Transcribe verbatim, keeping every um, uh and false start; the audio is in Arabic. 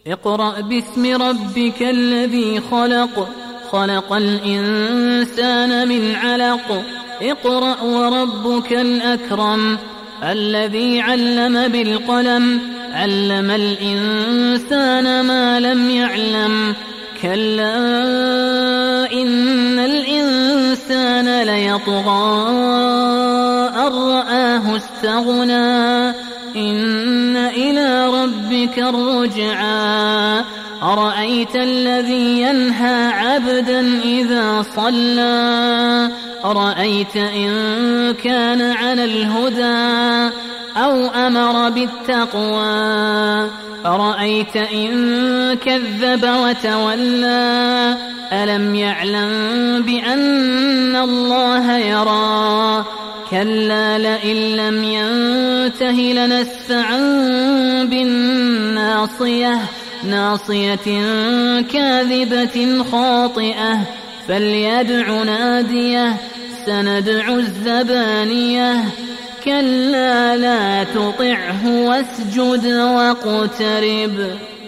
اقرأ باسم ربك الذي خلق خلق الإنسان من علق اقرأ وربك الأكرم الذي علم بالقلم علم الإنسان ما لم يعلم كلا إن الإنسان ليطغى أن رآه استغنى إن إلى ربك الرجعى أرأيت الذي ينهى عبدا إذا صلى أرأيت إن كان على الهدى أو أمر بالتقوى أرأيت إن كذب وتولى ألم يعلم بأن الله يرى كلا لئن لم ينته لنسفعا بالناصية ناصية كاذبة خاطئة فليدع ناديه سندع الزبانية كلا لا تطعه واسجد واقترب.